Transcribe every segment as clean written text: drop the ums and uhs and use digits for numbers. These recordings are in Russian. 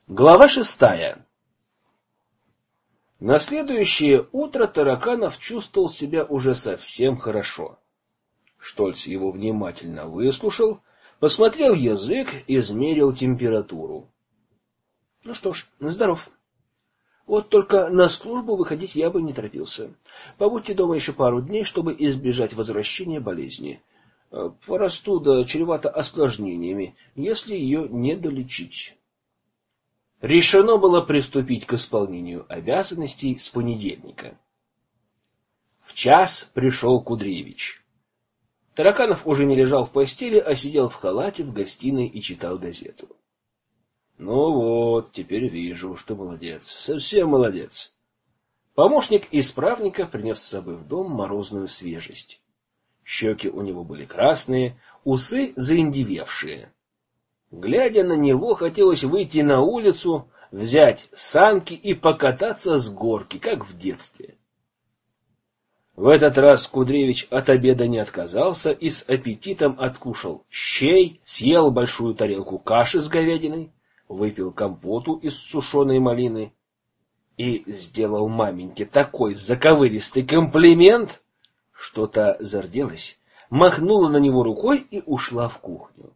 Глава 6. На следующее утро Тараканов чувствовал себя уже совсем хорошо. Штольц его внимательно выслушал, посмотрел язык, измерил температуру. Ну что ж, здоров. Вот только на службу выходить я бы не торопился. Побудьте дома еще пару дней, чтобы избежать возвращения болезни. Простуда чревата осложнениями, если ее не долечить. Решено было приступить к исполнению обязанностей с понедельника. В час пришел Кудревич. Тараканов уже не лежал в постели, а сидел в халате в гостиной и читал газету. Ну вот, теперь вижу, что молодец, совсем молодец. Помощник исправника принес с собой в дом морозную свежесть. Щеки у него были красные, усы заиндевевшие. Глядя на него, хотелось выйти на улицу, взять санки и покататься с горки, как в детстве. В этот раз Кудревич от обеда не отказался и с аппетитом откушал щей, съел большую тарелку каши с говядиной, выпил компоту из сушеной малины и сделал маменьке такой заковыристый комплимент, что та зарделась, махнула на него рукой и ушла в кухню.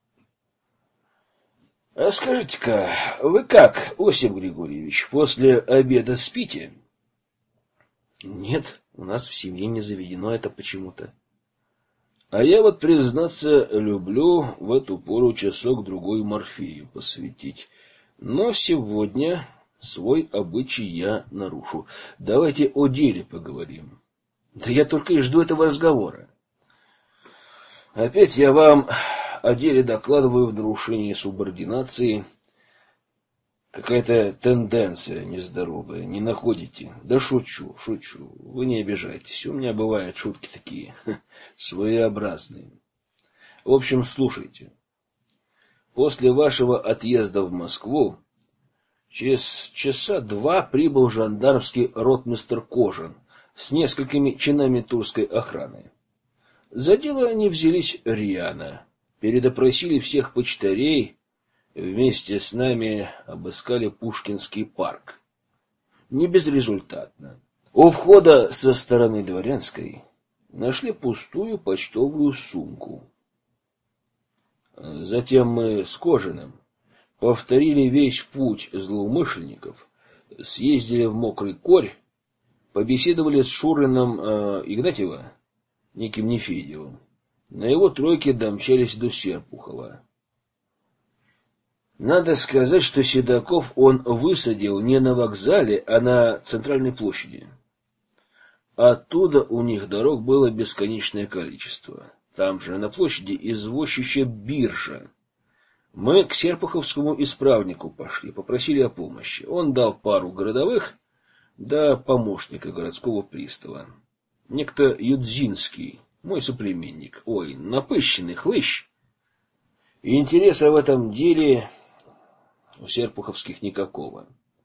— А скажите-ка, вы как, Осип Григорьевич, после обеда спите? — Нет, у нас в семье не заведено это почему-то. — А я вот, признаться, люблю в эту пору часок-другой Морфею посвятить. Но сегодня свой обычай я нарушу. Давайте о деле поговорим. Да я только и жду этого разговора. Опять я вам о деле докладываю в нарушении субординации. Какая-то тенденция нездоровая, не находите? Да шучу. Вы не обижайтесь. У меня бывают шутки такие, своеобразные. В общем, слушайте. После вашего отъезда в Москву через часа два прибыл жандармский ротмистр Кожин с несколькими чинами тульской охраны. За дело они взялись рьяно, передопросили всех почтарей, вместе с нами обыскали Пушкинский парк. Не безрезультатно. У входа со стороны Дворянской нашли пустую почтовую сумку. Затем мы с Кожиным повторили весь путь злоумышленников, съездили в Мокрый Корь, побеседовали с Шуриным Игнатьева, неким Нефедьевым. На его тройке домчались до Серпухова. Надо сказать, что седаков он высадил не на вокзале, а на центральной площади. Оттуда у них дорог было бесконечное количество. Там же, на площади, извозчичья биржа. Мы к серпуховскому исправнику пошли, попросили о помощи. Он дал пару городовых, да помощника городского пристава. Некто Юдзинский, мой соплеменник. Ой, напыщенный хлыщ. И интереса в этом деле у серпуховских никакого.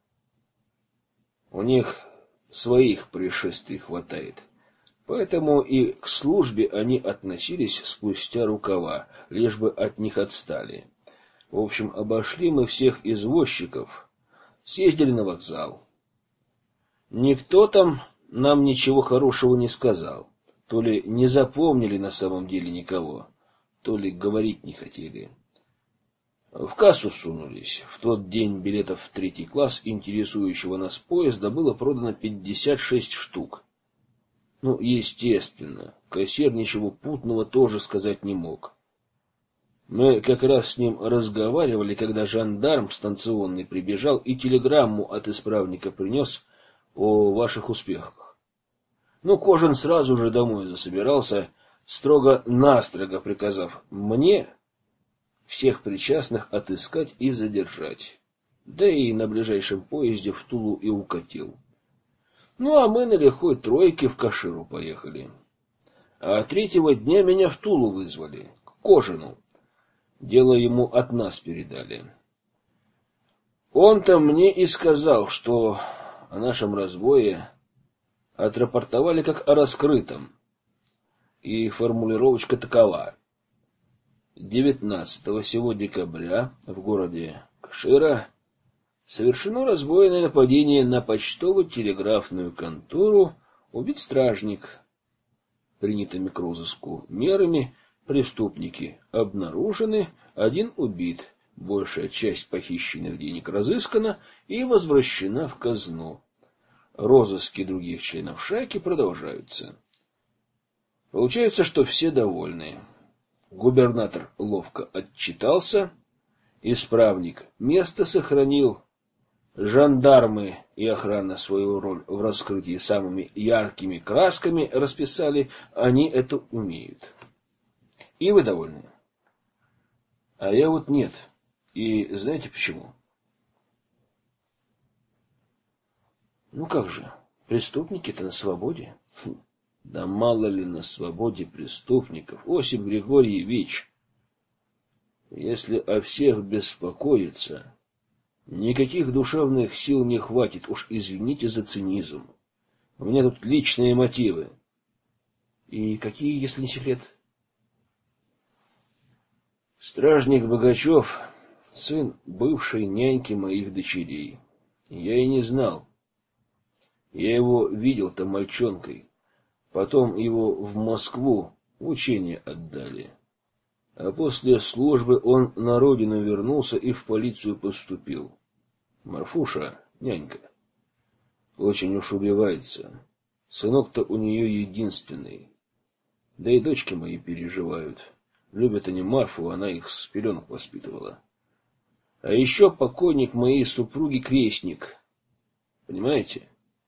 У них своих происшествий хватает. Поэтому и к службе они относились спустя рукава, лишь бы от них отстали. В общем, обошли мы всех извозчиков, съездили на вокзал. Никто там нам ничего хорошего не сказал. То ли не запомнили на самом деле никого, то ли говорить не хотели. В кассу сунулись. В тот день билетов в 3 класс интересующего нас поезда было продано 56 штук. Ну, естественно, кассир ничего путного тоже сказать не мог. Мы как раз с ним разговаривали, когда жандарм станционный прибежал и телеграмму от исправника принес о ваших успехах. Ну, Кожин сразу же домой засобирался, строго-настрого приказав мне всех причастных отыскать и задержать. Да и на ближайшем поезде в Тулу и укатил. Ну, а мы на лихой тройке в Каширу поехали. А 3-го дня меня в Тулу вызвали, к Кожину. Дело ему от нас передали. Он-то мне и сказал, что о нашем разбое отрапортовали как о раскрытом. И формулировочка такова. 19 сего декабря в городе Кашира Совершено разбойное нападение на почтово-телеграфную контору, убит стражник. Принятыми к розыску мерами преступники обнаружены, один убит, большая часть похищенных денег разыскана и возвращена в казну. Розыски других членов шайки продолжаются. Получается, что все довольны. Губернатор ловко отчитался, исправник место сохранил, жандармы и охрана свою роль в раскрытии самыми яркими красками расписали, они это умеют. И вы довольны. А я вот нет. И знаете почему? Ну как же, преступники-то на свободе. Да мало ли на свободе преступников, Осип Григорьевич. Если о всех беспокоиться, никаких душевных сил не хватит, уж извините за цинизм. У меня тут личные мотивы. И какие, если не секрет? Стражник Богачев — сын бывшей няньки моих дочерей. Я и не знал. Я его видел-то мальчонкой. Потом его в Москву в учение отдали. А после службы он на родину вернулся и в полицию поступил. Марфуша, нянька, очень уж убивается. Сынок-то у нее единственный. Да и дочки мои переживают. Любят они Марфу, она их с пеленок воспитывала. А еще покойник моей супруги крестник. Понимаете?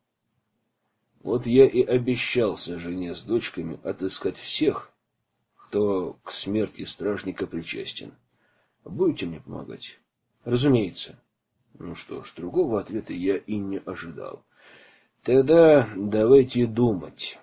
Вот я и обещался жене с дочками отыскать всех, кто к смерти стражника причастен. Будете мне помогать? Разумеется. Ну что ж, другого ответа я и не ожидал. Тогда давайте думать.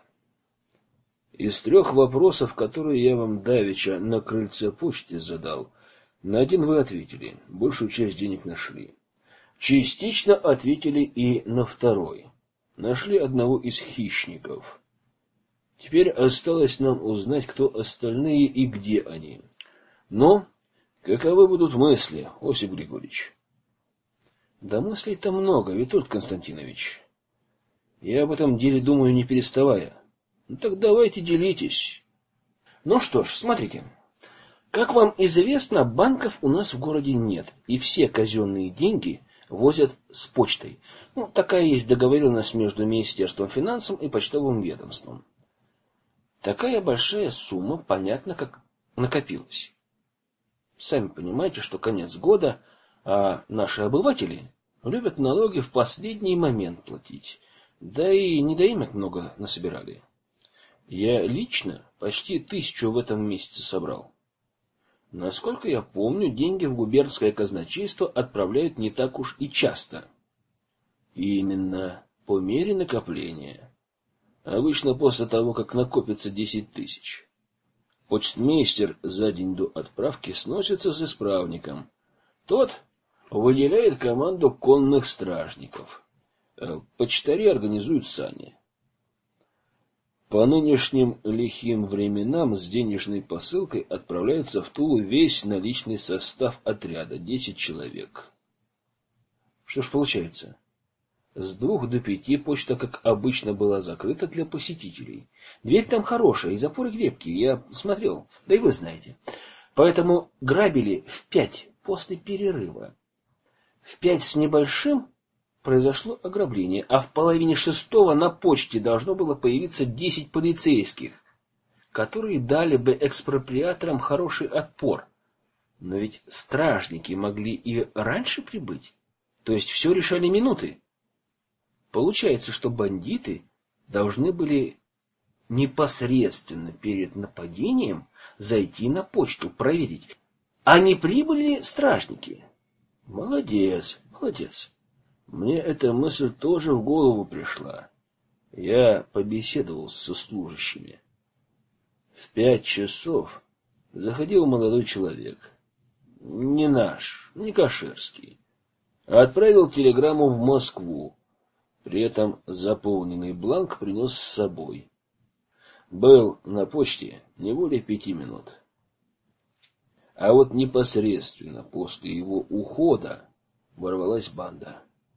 Из 3 вопросов, которые я вам давеча на крыльце почты задал, на один вы ответили, большую часть денег нашли. Частично ответили и на второй. Нашли одного из хищников. Теперь осталось нам узнать, кто остальные и где они. Но каковы будут мысли, Осип Григорьевич? Да мыслей-то много, Витольд Константинович. Я об этом деле думаю, не переставая. Ну так давайте делитесь. Ну что ж, смотрите. Как вам известно, банков у нас в городе нет, и все казенные деньги возят с почтой. Ну, такая есть договоренность между Министерством финансов и почтовым ведомством. Такая большая сумма, понятно, как накопилась. Сами понимаете, что конец года, а наши обыватели любят налоги в последний момент платить. Да и недоимок много насобирали. Я лично почти 1000 в этом месяце собрал. Насколько я помню, деньги в губернское казначейство отправляют не так уж и часто. И именно по мере накопления. Обычно после того, как накопится 10 000. Почтмейстер за день до отправки сносится с исправником. Тот выделяет команду конных стражников. Почтари организуют сани. По нынешним лихим временам с денежной посылкой отправляется в Тулу весь наличный состав отряда, 10 человек. Что ж получается? С 2 до 5 почта, как обычно, была закрыта для посетителей. Дверь там хорошая, и запоры крепкие, я смотрел, да и вы знаете. Поэтому грабили в 5 после перерыва. В 5 с небольшим произошло ограбление, а в половине 6 на почте должно было появиться 10 полицейских, которые дали бы экспроприаторам хороший отпор. Но ведь стражники могли и раньше прибыть, то есть все решали минуты. Получается, что бандиты должны были непосредственно перед нападением зайти на почту, проверить, а не прибыли ли стражники. Молодец, молодец. Мне эта мысль тоже в голову пришла. Я побеседовал со служащими. В 5 часов заходил молодой человек. Не наш, не каширский. Отправил телеграмму в Москву. При этом заполненный бланк принес с собой. Был на почте не более 5 минут. А вот непосредственно после его ухода ворвалась банда.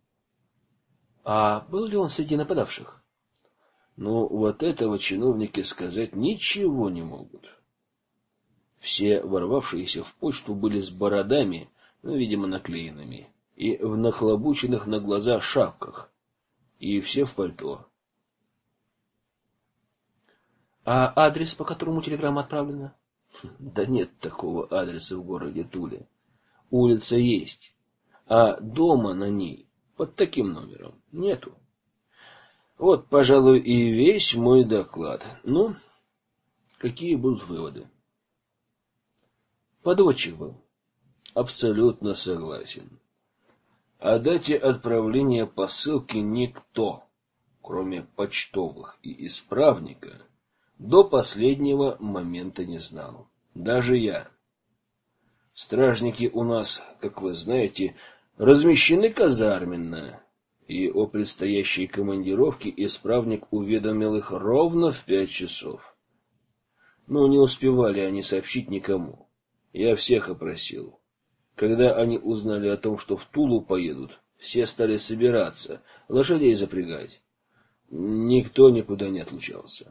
А был ли он среди нападавших? Ну, вот этого чиновники сказать ничего не могут. Все ворвавшиеся в почту были с бородами, ну, видимо, наклеенными, и в нахлобученных на глаза шапках, и все в пальто. А адрес, по которому телеграмма отправлена? Да нет такого адреса в городе Туле. Улица есть, а дома на ней под таким номером нету. Вот, пожалуй, и весь мой доклад. Ну, какие будут выводы? Подводчик был. Абсолютно согласен. О дате отправления посылки никто, кроме почтовых и исправника, до последнего момента не знал. Даже я. Стражники у нас, как вы знаете, размещены казарменно, и о предстоящей командировке исправник уведомил их ровно в 5 часов. Но не успевали они сообщить никому. Я всех опросил. Когда они узнали о том, что в Тулу поедут, все стали собираться, лошадей запрягать. Никто никуда не отлучался.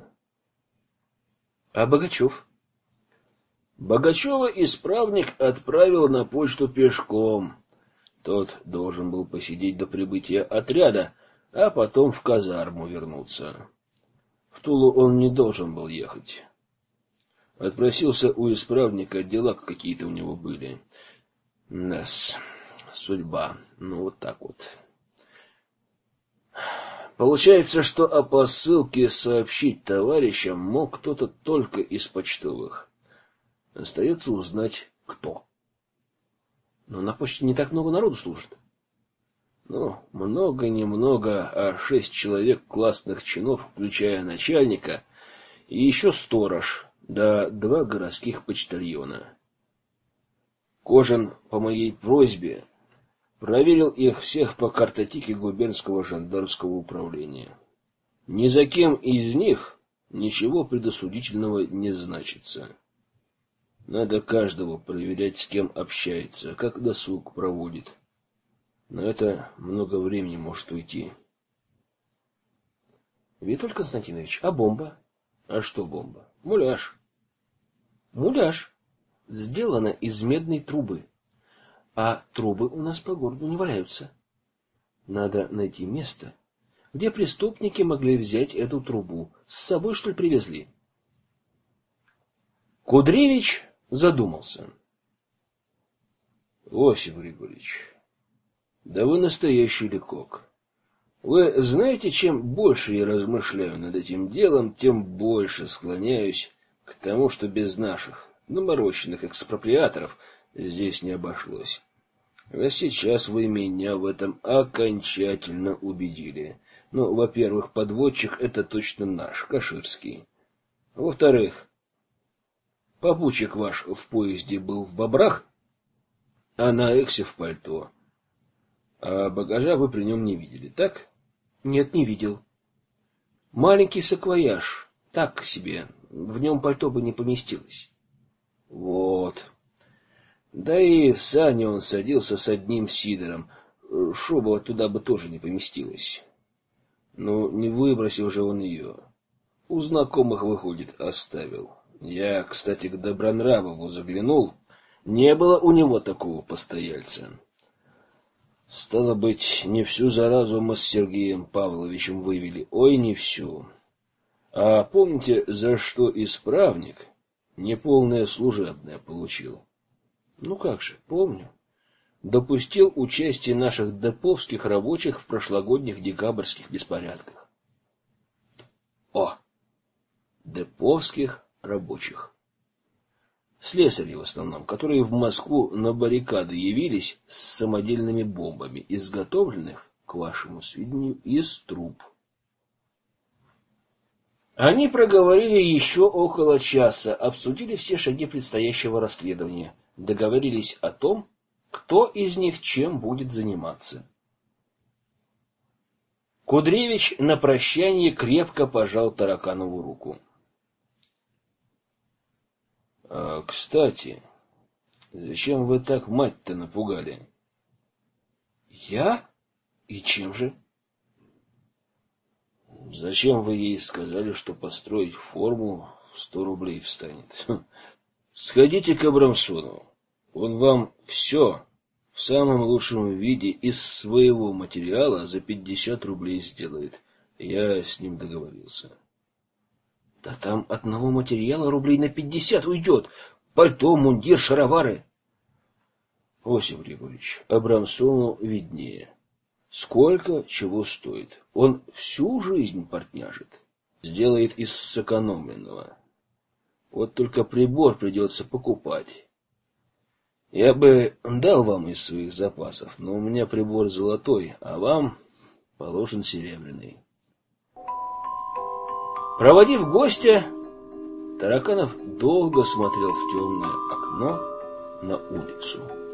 А Богачев? Богачева исправник отправил на почту пешком. Тот должен был посидеть до прибытия отряда, а потом в казарму вернуться. В Тулу он не должен был ехать. Отпросился у исправника, дела какие-то у него были. Нас, судьба, ну вот так вот. Получается, что о посылке сообщить товарищам мог кто-то только из почтовых. Остается узнать, кто. Но на почте не так много народу служит. Ну, много-немного, а 6 человек классных чинов, включая начальника, и еще сторож, да 2 городских почтальона. Кожин по моей просьбе проверил их всех по картотеке губернского жандармского управления. Ни за кем из них ничего предосудительного не значится. Надо каждого проверять, с кем общается, как досуг проводит. На это много времени может уйти. Виталий Константинович, а бомба? А что бомба? Муляж. Муляж. Сделана из медной трубы. А трубы у нас по городу не валяются. Надо найти место, где преступники могли взять эту трубу. С собой, что ли, привезли? Кудревич задумался. Осип Григорьевич, да вы настоящий лекок. Вы знаете, чем больше я размышляю над этим делом, тем больше склоняюсь к тому, что без наших намороченных экспроприаторов здесь не обошлось. А сейчас вы меня в этом окончательно убедили. Ну, во-первых, подводчик — это точно наш, Каширский. Во-вторых, попутчик ваш в поезде был в бобрах, а на эксе в пальто. А багажа вы при нем не видели, так? Нет, не видел. Маленький саквояж, так себе, в нем пальто бы не поместилось. Вот. Да и в сани он садился с одним сидором, шуба туда бы тоже не поместилась. Ну, не выбросил же он ее. У знакомых, выходит, оставил. Я, кстати, к Добронравову заглянул. Не было у него такого постояльца. Стало быть, не всю заразу мы с Сергеем Павловичем вывели. Ой, не всю. А помните, за что исправник неполное служебное получил? Ну как же, помню. Допустил участие наших деповских рабочих в прошлогодних декабрьских беспорядках. О! Деповских рабочих. Слесари в основном, которые в Москву на баррикады явились с самодельными бомбами, изготовленных, к вашему сведению, из труб. Они проговорили еще около часа, обсудили все шаги предстоящего расследования, договорились о том, кто из них чем будет заниматься. Кудревич на прощание крепко пожал Тараканову руку. Кстати, зачем вы так мать-то напугали? Я? И чем же? Зачем вы ей сказали, что построить форму в 100 рублей встанет? Сходите к Абрамсону. Он вам все в самом лучшем виде из своего материала за 50 рублей сделает. Я с ним договорился. Да там одного материала рублей на 50 уйдет. Пальто, мундир, шаровары. Осип Григорьевич, Абрамсону виднее. Сколько чего стоит. Он всю жизнь портняжит. Сделает из сэкономленного. Вот только прибор придется покупать. Я бы дал вам из своих запасов, но у меня прибор золотой, а вам положен серебряный. Проводив гостя, Тараканов долго смотрел в темное окно на улицу.